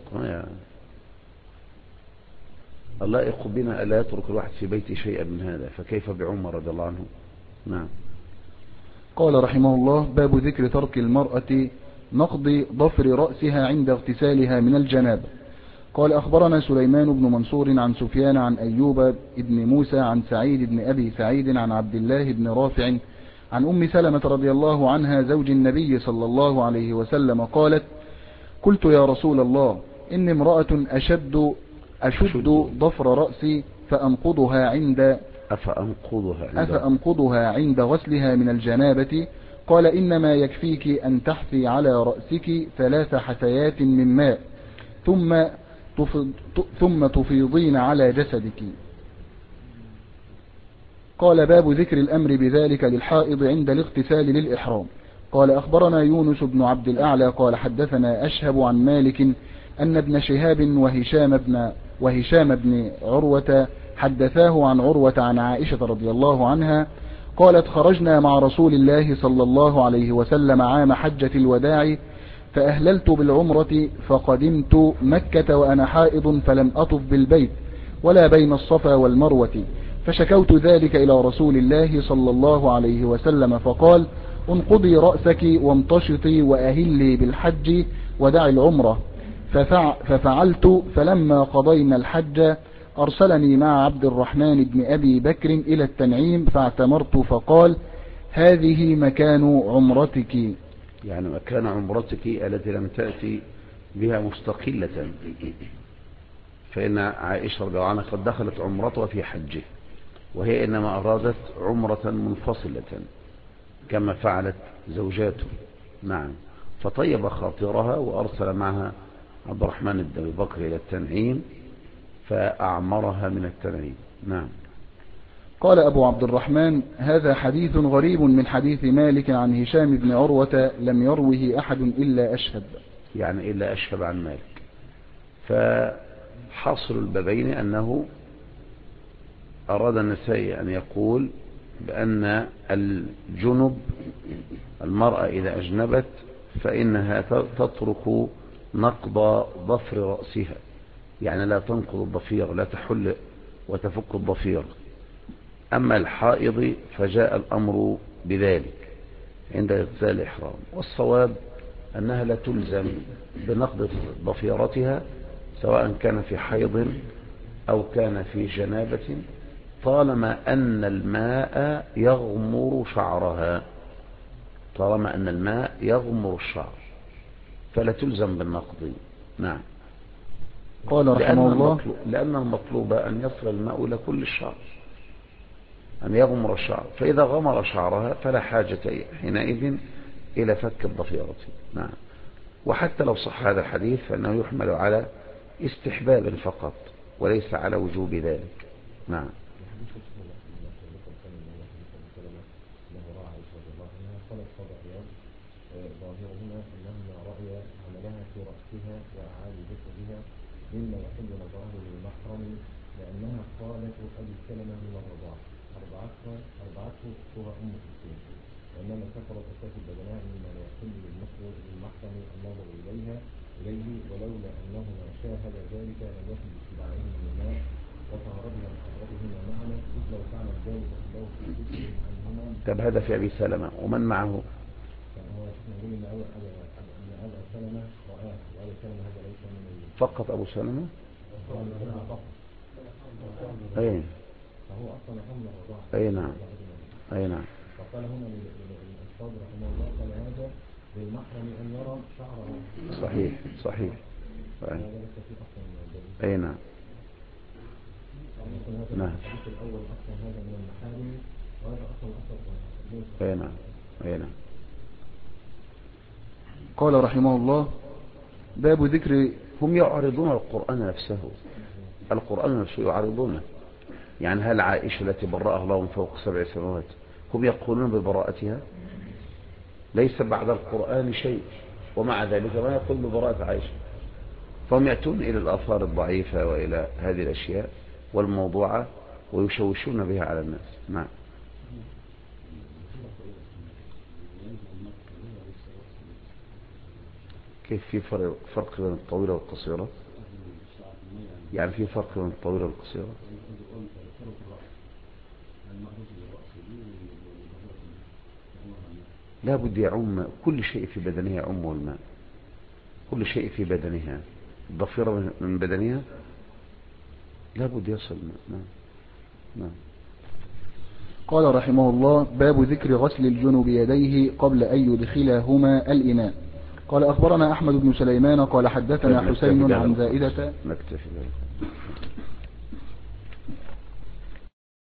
اللائق بنا ألا يترك الواحد في بيته شيئا من هذا، فكيف بعمر رضي الله عنه. نعم. قال رحمه الله: باب ذكر ترك المرأة نقض ضفر رأسها عند اغتسالها من الجنابة. قال أخبرنا سليمان بن منصور عن سفيان عن أيوب بن موسى عن سعيد بن أبي سعيد عن عبد الله بن رافع عن أم سلمة رضي الله عنها زوج النبي صلى الله عليه وسلم قالت: قلت يا رسول الله إني امرأة أشد ضفر رأسي أفأنقضها عند غسلها من الجنابة. قال: إنما يكفيك أن تحثي على رأسك 3 حثيات من ماء ثم تفيضين على جسدك. قال: باب ذكر الأمر بذلك للحائض عند الاغتسال للإحرام. قال: أخبرنا يونس بن عبد الأعلى قال حدثنا أشهب عن مالك أن ابن شهاب وهشام بن عروة حدثاه عن عروة عن عائشة رضي الله عنها قالت: خرجنا مع رسول الله صلى الله عليه وسلم عام حجة الوداع فأهللت بالعمرة فقدمت مكة وأنا حائض فلم أطف بالبيت ولا بين الصفا والمروة، فشكوت ذلك إلى رسول الله صلى الله عليه وسلم فقال: انقضي رأسك وامتشطي وأهلي بالحج ودع العمرة. ففعلت، فلما قضينا الحج أرسلني مع عبد الرحمن بن أبي بكر إلى التنعيم فاعتمرت، فقال: هذه مكان عمرتك، يعني مكان عمرتك التي لم تأتي بها مستقلة، فإن عائشة رضي الله عنها قد دخلت عمرتها في حجه، وهي إنما أرادت عمرة منفصلة كما فعلت زوجاته. نعم. فطيب خاطرها وأرسل معها عبد الرحمن بن أبي بكر إلى التنعيم فأعمرها من التنعيم. نعم. قال أبو عبد الرحمن: هذا حديث غريب من حديث مالك عن هشام بن عروة لم يروه أحد إلا أشهب، يعني إلا أشهب عن مالك. فحصل البابين أنه أراد النسائي أن يقول بأن الجنب المرأة إذا أجنبت فإنها تترك نقض ضفر رأسها، يعني لا تنقض الضفير، لا تحل وتفك الضفير. أما الحائض فجاء الأمر بذلك عند اغتسال الإحرام، والصواب أنها لا تلزم بنقض ضفيرتها سواء كان في حيض أو كان في جنابة، طالما أن الماء يغمر شعرها، طالما أن الماء يغمر الشعر فلا تلزم بالنقض. نعم. قال رحمه الله: لأن المطلوب أن يصل الماء إلى كل الشعر، أن يغمر الشعر، فإذا غمر شعرها فلا حاجة حينئذ إلى فك الضفيرة. نعم. وحتى لو صح هذا الحديث فإنه يحمل على استحباب فقط وليس على وجوب ذلك. نعم. ظاهرهما أنهما رأيا عملها في رأسها وأعادوا جسدها مما يحل نظره للمحرم، لأنها قالت أبي سلمة من الرضاعة أربعته أختها أم كلثوم، وإنما كثرت أساس بدنها مما لا يحل للمحرم النظر إليه، ولولا أنهما شاهد ذلك لم يكن باستدعائهما من الماء وطهرتها بحضرتهما معنا، إذ لو فعل ذلك الله في ذكر عنهما. طب هذا في أبي سلمة ومن معه؟ فقط أبو سلمة؟ أي. فهو أصلا حمل الرضاعة. أي نعم. أي نعم. فقال هنا للأستاذ رحمه الله قال هذا للمحرم أن يرى شعره. صحيح صحيح. أي نعم. نعم. الحديث الأول أصلا هذا من المحارم وهذا أصلا أي نعم. أي نعم. قال رحمه الله: باب ذكر. هم يعرضون القرآن نفسه، القرآن نفسه يعرضونه. يعني هل عائشة التي برأها الله من فوق 7 سماوات هم يقولون ببراءتها؟ ليس بعد القرآن شيء، ومع ذلك ما يقول ببراءة عائشة. فهم يأتون إلى الآثار الضعيفة وإلى هذه الأشياء والموضوعة ويشوشون بها على الناس. نعم. كيف في فرق بين الطويلة والقصيرة؟ يعني في فرق بين الطويلة والقصيرة؟ لا بد يعم كل شيء في بدنها، يعمه الماء، كل شيء في بدنها ضفيرة من بدنها لابد يصل. نعم نعم. قال رحمه الله: باب ذكر غسل الجنب يديه قبل أن يدخلهما الإناء. قال أخبرنا أحمد بن سليمان قال حدثنا حسين عن زائدة. نكتفي ذلك.